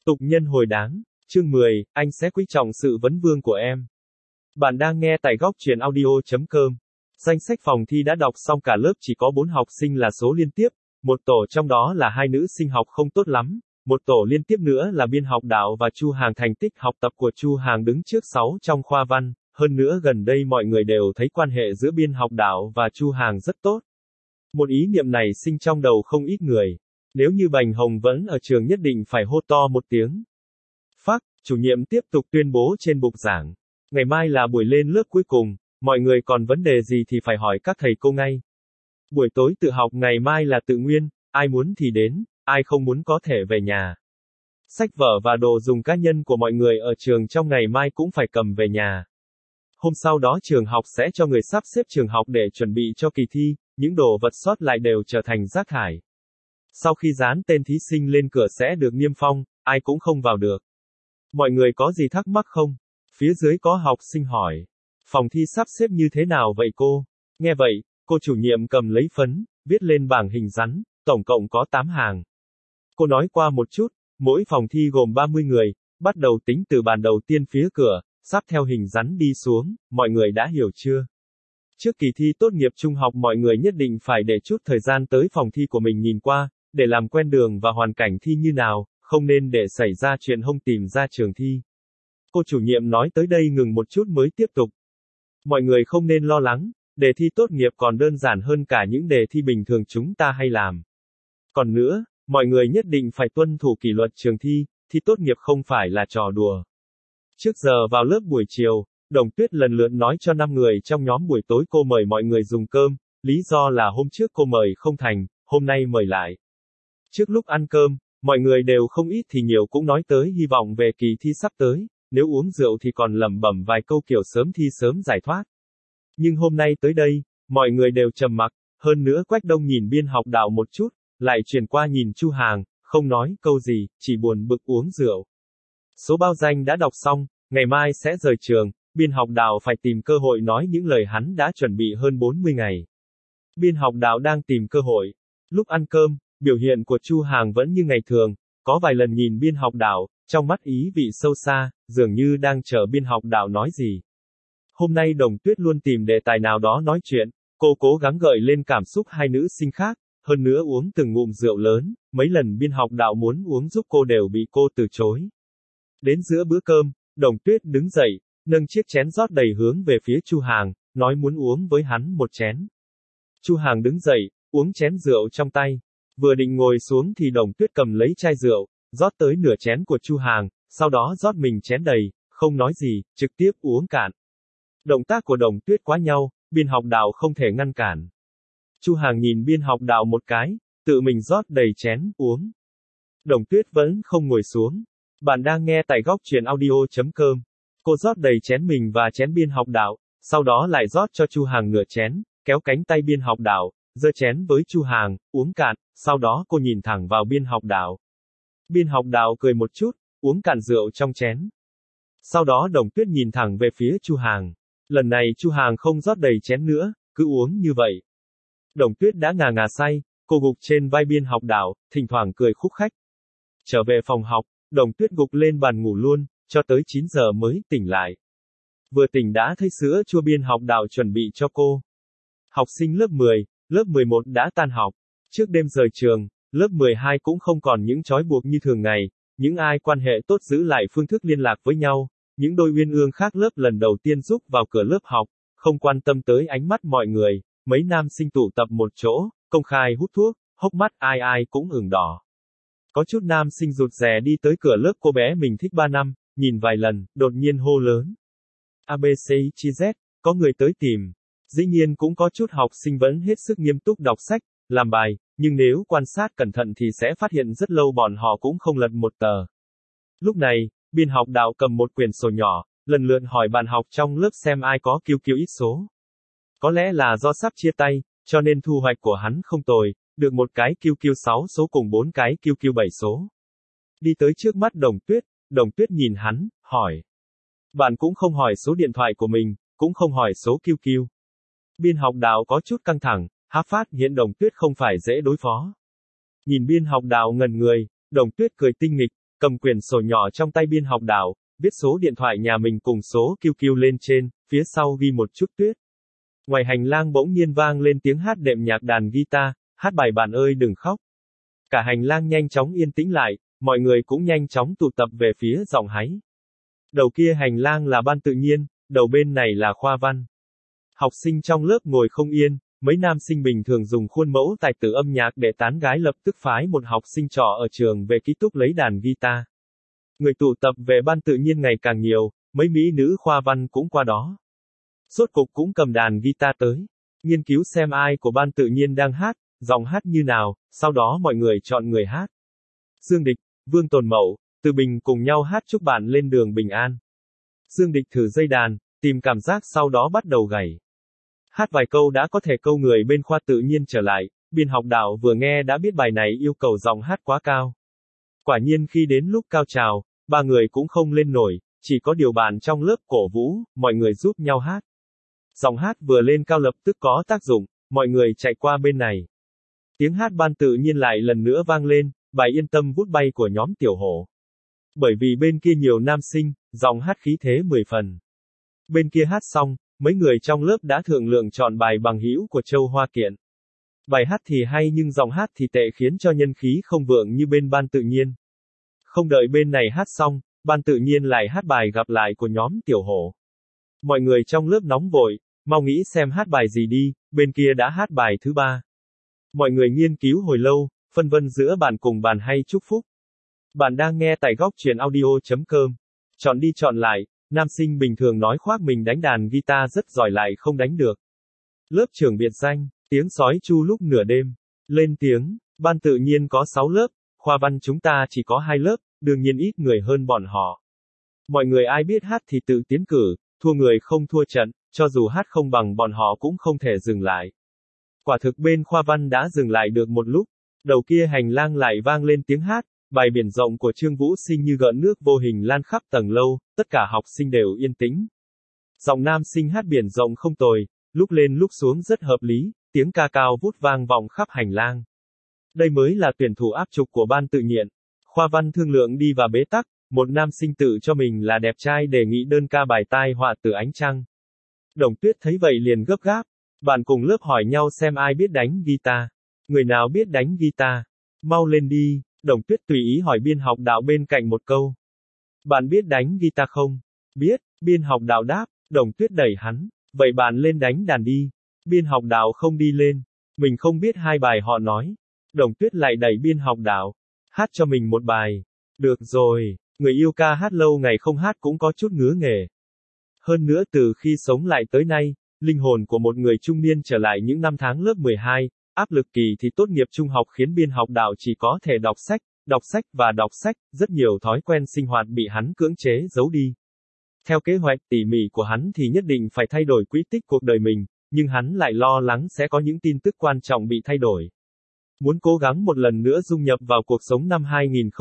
Tục nhân hồi đáng. Chương 10, anh sẽ quý trọng sự vấn vương của em. Bạn đang nghe tại góc truyện audio.com. Danh sách phòng thi đã đọc xong cả lớp chỉ có 4 học sinh là số liên tiếp, một tổ trong đó là 2 nữ sinh học không tốt lắm, một tổ liên tiếp nữa là biên học đạo và Chu Hàng. Thành tích học tập của Chu Hàng đứng trước 6 trong khoa văn, hơn nữa gần đây mọi người đều thấy quan hệ giữa biên học đạo và Chu Hàng rất tốt. Một ý niệm này sinh trong đầu không ít người. Nếu như Bành Hồng vẫn ở trường nhất định phải hô to một tiếng. Phác, chủ nhiệm tiếp tục tuyên bố trên bục giảng. Ngày mai là buổi lên lớp cuối cùng, mọi người còn vấn đề gì thì phải hỏi các thầy cô ngay. Buổi tối tự học ngày mai là tự nguyên, ai muốn thì đến, ai không muốn có thể về nhà. Sách vở và đồ dùng cá nhân của mọi người ở trường trong ngày mai cũng phải cầm về nhà. Hôm sau đó trường học sẽ cho người sắp xếp trường học để chuẩn bị cho kỳ thi, những đồ vật sót lại đều trở thành rác thải. Sau khi dán tên thí sinh lên cửa sẽ được niêm phong, ai cũng không vào được. Mọi người có gì thắc mắc không? Phía dưới có học sinh hỏi. Phòng thi sắp xếp như thế nào vậy cô? Nghe vậy, cô chủ nhiệm cầm lấy phấn, viết lên bảng hình rắn, tổng cộng có 8 hàng. Cô nói qua một chút, mỗi phòng thi gồm 30 người, bắt đầu tính từ bàn đầu tiên phía cửa, sắp theo hình rắn đi xuống, mọi người đã hiểu chưa? Trước kỳ thi tốt nghiệp trung học mọi người nhất định phải để chút thời gian tới phòng thi của mình nhìn qua, để làm quen đường và hoàn cảnh thi như nào, không nên để xảy ra chuyện hông tìm ra trường thi. Cô chủ nhiệm nói tới đây ngừng một chút mới tiếp tục. Mọi người không nên lo lắng, đề thi tốt nghiệp còn đơn giản hơn cả những đề thi bình thường chúng ta hay làm. Còn nữa, mọi người nhất định phải tuân thủ kỷ luật trường thi, thi tốt nghiệp không phải là trò đùa. Trước giờ vào lớp buổi chiều, Đồng Tuyết lần lượt nói cho 5 người trong nhóm buổi tối cô mời mọi người dùng cơm, lý do là hôm trước cô mời không thành, hôm nay mời lại. Trước lúc ăn cơm, mọi người đều không ít thì nhiều cũng nói tới hy vọng về kỳ thi sắp tới, nếu uống rượu thì còn lẩm bẩm vài câu kiểu sớm thi sớm giải thoát. Nhưng hôm nay tới đây, mọi người đều trầm mặc, hơn nữa Quách Đông nhìn biên học đạo một chút, lại chuyển qua nhìn Chu Hàng, không nói câu gì, chỉ buồn bực uống rượu. Số báo danh đã đọc xong, ngày mai sẽ rời trường, biên học đạo phải tìm cơ hội nói những lời hắn đã chuẩn bị hơn 40 ngày. Biên học đạo đang tìm cơ hội. Lúc ăn cơm, biểu hiện của Chu Hàng vẫn như ngày thường, có vài lần nhìn biên học đạo, trong mắt ý vị sâu xa, dường như đang chờ biên học đạo nói gì. Hôm nay Đồng Tuyết luôn tìm đề tài nào đó nói chuyện, cô cố gắng gợi lên cảm xúc hai nữ sinh khác, hơn nữa uống từng ngụm rượu lớn, mấy lần biên học đạo muốn uống giúp cô đều bị cô từ chối. Đến giữa bữa cơm, Đồng Tuyết đứng dậy, nâng chiếc chén rót đầy hướng về phía Chu Hàng, nói muốn uống với hắn một chén. Chu Hàng đứng dậy, uống chén rượu trong tay. Vừa định ngồi xuống thì Đồng Tuyết cầm lấy chai rượu, rót tới nửa chén của Chu Hàng, sau đó rót mình chén đầy, không nói gì, trực tiếp uống cạn. Động tác của Đồng Tuyết quá nhau, biên học đạo không thể ngăn cản. Chu Hàng nhìn biên học đạo một cái, tự mình rót đầy chén, uống. Đồng Tuyết vẫn không ngồi xuống. Bạn đang nghe tại góc truyện audio.com. Cô rót đầy chén mình và chén biên học đạo, sau đó lại rót cho Chu Hàng nửa chén, kéo cánh tay biên học đạo, giơ chén với Chu Hàng, uống cạn, sau đó cô nhìn thẳng vào biên học đạo. Biên học đạo cười một chút, uống cạn rượu trong chén. Sau đó Đồng Tuyết nhìn thẳng về phía Chu Hàng. Lần này Chu Hàng không rót đầy chén nữa, cứ uống như vậy. Đồng Tuyết đã ngà ngà say, cô gục trên vai biên học đạo, thỉnh thoảng cười khúc khích. Trở về phòng học, Đồng Tuyết gục lên bàn ngủ luôn, cho tới 9 giờ mới tỉnh lại. Vừa tỉnh đã thấy sữa chua biên học đạo chuẩn bị cho cô. Học sinh lớp 10, lớp 11 đã tan học. Trước đêm rời trường, lớp 12 cũng không còn những trói buộc như thường ngày, những ai quan hệ tốt giữ lại phương thức liên lạc với nhau, những đôi uyên ương khác lớp lần đầu tiên giúp vào cửa lớp học, không quan tâm tới ánh mắt mọi người, mấy nam sinh tụ tập một chỗ, công khai hút thuốc, hốc mắt ai ai cũng ửng đỏ. Có chút nam sinh rụt rè đi tới cửa lớp cô bé mình thích 3 năm, nhìn vài lần, đột nhiên hô lớn. ABCZ, có người tới tìm. Dĩ nhiên cũng có chút học sinh vẫn hết sức nghiêm túc đọc sách, làm bài, nhưng nếu quan sát cẩn thận thì sẽ phát hiện rất lâu bọn họ cũng không lật một tờ. Lúc này, biên học đạo cầm một quyển sổ nhỏ, lần lượt hỏi bạn học trong lớp xem ai có QQ ít số. Có lẽ là do sắp chia tay, cho nên thu hoạch của hắn không tồi, được một cái QQ 6 số cùng 4 cái QQ 7 số. Đi tới trước mắt Đồng Tuyết nhìn hắn, hỏi. Bạn cũng không hỏi số điện thoại của mình, cũng không hỏi số QQ. Biên học đạo có chút căng thẳng, phát hiện Đồng Tuyết không phải dễ đối phó. Nhìn biên học đạo ngẩn người, Đồng Tuyết cười tinh nghịch, cầm quyển sổ nhỏ trong tay biên học đạo, viết số điện thoại nhà mình cùng số QQ lên trên, phía sau ghi một chút tuyết. Ngoài hành lang bỗng nhiên vang lên tiếng hát đệm nhạc đàn guitar, hát bài Bạn ơi đừng khóc. Cả hành lang nhanh chóng yên tĩnh lại, mọi người cũng nhanh chóng tụ tập về phía giọng háy. Đầu kia hành lang là ban tự nhiên, đầu bên này là khoa văn. Học sinh trong lớp ngồi không yên, mấy nam sinh bình thường dùng khuôn mẫu tài tử âm nhạc để tán gái lập tức phái một học sinh trọ ở trường về ký túc lấy đàn guitar. Người tụ tập về ban tự nhiên ngày càng nhiều, mấy mỹ nữ khoa văn cũng qua đó. Rốt cục cũng cầm đàn guitar tới, nghiên cứu xem ai của ban tự nhiên đang hát, giọng hát như nào, sau đó mọi người chọn người hát. Dương Địch, Vương Tồn Mậu, Từ Bình cùng nhau hát chúc bạn lên đường bình an. Dương Địch thử dây đàn, tìm cảm giác sau đó bắt đầu gảy. Hát vài câu đã có thể câu người bên khoa tự nhiên trở lại, biên học đạo vừa nghe đã biết bài này yêu cầu giọng hát quá cao. Quả nhiên khi đến lúc cao trào, ba người cũng không lên nổi, chỉ có điều bạn trong lớp cổ vũ, mọi người giúp nhau hát. Giọng hát vừa lên cao lập tức có tác dụng, mọi người chạy qua bên này. Tiếng hát ban tự nhiên lại lần nữa vang lên, bài Yên tâm vút bay của nhóm Tiểu Hổ. Bởi vì bên kia nhiều nam sinh, giọng hát khí thế 10 phần. Bên kia hát xong, mấy người trong lớp đã thương lượng chọn bài Bằng hữu của Châu Hoa Kiện. Bài hát thì hay nhưng giọng hát thì tệ khiến cho nhân khí không vượng như bên ban tự nhiên. Không đợi bên này hát xong, ban tự nhiên lại hát bài Gặp lại của nhóm Tiểu Hổ. Mọi người trong lớp nóng vội, mau nghĩ xem hát bài gì đi, bên kia đã hát bài thứ ba. Mọi người nghiên cứu hồi lâu, phân vân giữa bàn cùng bàn hay chúc phúc. Bạn đang nghe tại góc truyện audio.com. Chọn đi chọn lại, nam sinh bình thường nói khoác mình đánh đàn guitar rất giỏi lại không đánh được. Lớp trưởng biệt danh, tiếng sói chu lúc nửa đêm. Lên tiếng, ban tự nhiên có 6 lớp, khoa văn chúng ta chỉ có 2 lớp, đương nhiên ít người hơn bọn họ. Mọi người ai biết hát thì tự tiến cử, thua người không thua trận, cho dù hát không bằng bọn họ cũng không thể dừng lại. Quả thực bên khoa văn đã dừng lại được một lúc, đầu kia hành lang lại vang lên tiếng hát, bài Biển rộng của Trương Vũ Sinh như gợn nước vô hình lan khắp tầng lâu, tất cả học sinh đều yên tĩnh. Giọng nam sinh hát Biển rộng không tồi, lúc lên lúc xuống rất hợp lý, tiếng ca cao vút vang vọng khắp hành lang. Đây mới là tuyển thủ áp trục của ban tự nhiên. Khoa văn thương lượng đi và bế tắc, một nam sinh tự cho mình là đẹp trai đề nghị đơn ca bài Tai họa từ ánh trăng. Đồng Tuyết thấy vậy liền gấp gáp, bạn cùng lớp hỏi nhau xem ai biết đánh guitar. Người nào biết đánh guitar? Mau lên đi, Đồng Tuyết tùy ý hỏi biên học đạo bên cạnh một câu. Bạn biết đánh guitar không? Biết, biên học đạo đáp, Đồng Tuyết đẩy hắn, vậy bạn lên đánh đàn đi. Biên học đạo không đi lên, mình không biết hai bài họ nói. Đồng Tuyết lại đẩy biên học đạo, hát cho mình một bài. Được rồi, người yêu ca hát lâu ngày không hát cũng có chút ngứa nghề. Hơn nữa từ khi sống lại tới nay, linh hồn của một người trung niên trở lại những năm tháng lớp 12, áp lực kỳ thi tốt nghiệp trung học khiến biên học đạo chỉ có thể đọc sách và đọc sách, rất nhiều thói quen sinh hoạt bị hắn cưỡng chế giấu đi. Theo kế hoạch tỉ mỉ của hắn thì nhất định phải thay đổi quỹ tích cuộc đời mình, nhưng hắn lại lo lắng sẽ có những tin tức quan trọng bị thay đổi. Muốn cố gắng một lần nữa dung nhập vào cuộc sống năm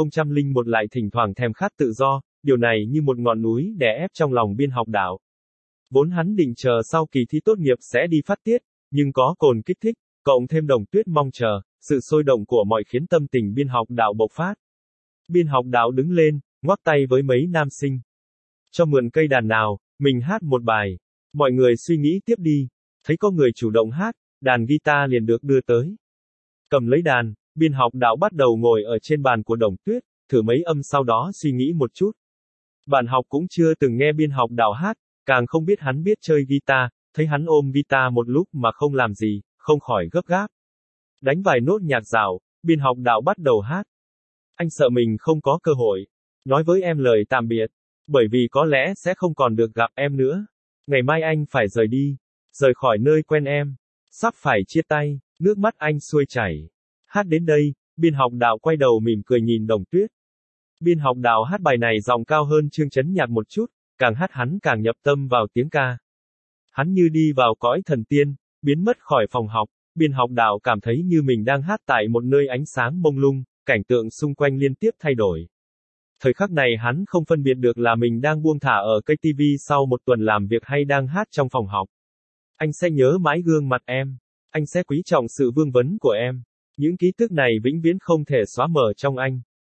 2001 lại thỉnh thoảng thèm khát tự do, điều này như một ngọn núi đè ép trong lòng biên học đạo. Vốn hắn định chờ sau kỳ thi tốt nghiệp sẽ đi phát tiết, nhưng có cồn kích thích, cộng thêm Đồng Tuyết mong chờ, sự sôi động của mọi khiến tâm tình biên học đạo bộc phát. Biên học đạo đứng lên, ngoắc tay với mấy nam sinh. Cho mượn cây đàn nào, mình hát một bài. Mọi người suy nghĩ tiếp đi. Thấy có người chủ động hát, đàn guitar liền được đưa tới. Cầm lấy đàn, biên học đạo bắt đầu ngồi ở trên bàn của Đồng Tuyết, thử mấy âm sau đó suy nghĩ một chút. Bạn học cũng chưa từng nghe biên học đạo hát, càng không biết hắn biết chơi guitar, thấy hắn ôm guitar một lúc mà không làm gì, không khỏi gấp gáp. Đánh vài nốt nhạc dạo, biên học đạo bắt đầu hát. Anh sợ mình không có cơ hội. Nói với em lời tạm biệt. Bởi vì có lẽ sẽ không còn được gặp em nữa. Ngày mai anh phải rời đi. Rời khỏi nơi quen em. Sắp phải chia tay, nước mắt anh xuôi chảy. Hát đến đây, biên học đạo quay đầu mỉm cười nhìn Đồng Tuyết. Biên học đạo hát bài này giọng cao hơn Trương Chấn Nhạc một chút, càng hát hắn càng nhập tâm vào tiếng ca. Hắn như đi vào cõi thần tiên, biến mất khỏi phòng học, biên học đạo cảm thấy như mình đang hát tại một nơi ánh sáng mông lung, cảnh tượng xung quanh liên tiếp thay đổi. Thời khắc này hắn không phân biệt được là mình đang buông thả ở cây TV sau một tuần làm việc hay đang hát trong phòng học. Anh sẽ nhớ mãi gương mặt em. Anh sẽ quý trọng sự vương vấn của em. Những ký tức này vĩnh viễn không thể xóa mờ trong anh.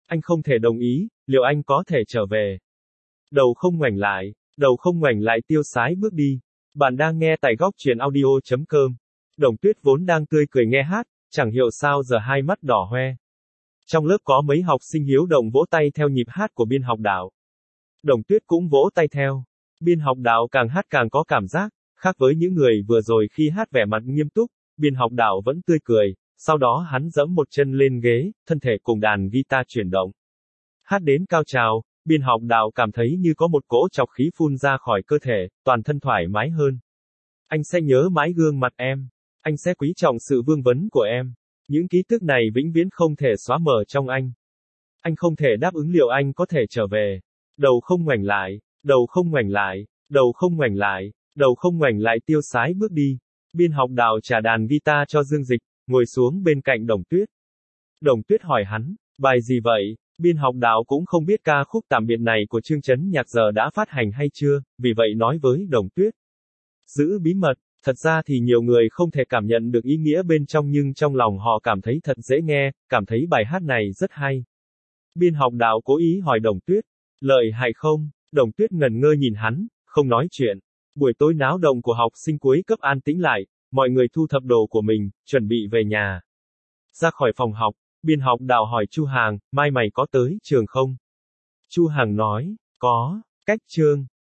Anh không thể đồng ý, liệu anh có thể trở về? Đầu không ngoảnh lại tiêu sái bước đi. Bạn đang nghe tại góc truyện audio.com. Đồng Tuyết vốn đang tươi cười nghe hát, chẳng hiểu sao giờ hai mắt đỏ hoe. Trong lớp có mấy học sinh hiếu động vỗ tay theo nhịp hát của biên học đạo. Đồng Tuyết cũng vỗ tay theo. Biên học đạo càng hát càng có cảm giác, khác với những người vừa rồi khi hát vẻ mặt nghiêm túc, biên học đạo vẫn tươi cười, sau đó hắn giẫm một chân lên ghế, thân thể cùng đàn guitar chuyển động. Hát đến cao trào, biên học đạo cảm thấy như có một cỗ trọc khí phun ra khỏi cơ thể, toàn thân thoải mái hơn. Anh sẽ nhớ mãi gương mặt em. Anh sẽ quý trọng sự vương vấn của em. Những ký tức này vĩnh viễn không thể xóa mờ trong anh. Anh không thể đáp ứng liệu anh có thể trở về. Đầu không ngoảnh lại, đầu không ngoảnh lại, đầu không ngoảnh lại, đầu không ngoảnh lại tiêu sái bước đi. Biên học đạo trả đàn guitar cho Dương Dịch, ngồi xuống bên cạnh Đồng Tuyết. Đồng Tuyết hỏi hắn, bài gì vậy? Biên học đạo cũng không biết ca khúc tạm biệt này của Chương Chấn Nhạc giờ đã phát hành hay chưa, vì vậy nói với Đồng Tuyết. Giữ bí mật, thật ra thì nhiều người không thể cảm nhận được ý nghĩa bên trong nhưng trong lòng họ cảm thấy thật dễ nghe, cảm thấy bài hát này rất hay. Biên học đạo cố ý hỏi Đồng Tuyết, lợi hại không? Đồng Tuyết ngần ngơ nhìn hắn, không nói chuyện. Buổi tối náo động của học sinh cuối cấp an tĩnh lại, mọi người thu thập đồ của mình, chuẩn bị về nhà. Ra khỏi phòng học, biên học đạo hỏi Chu Hàng, mai mày có tới trường không? Chu Hàng nói, có, cách Trương.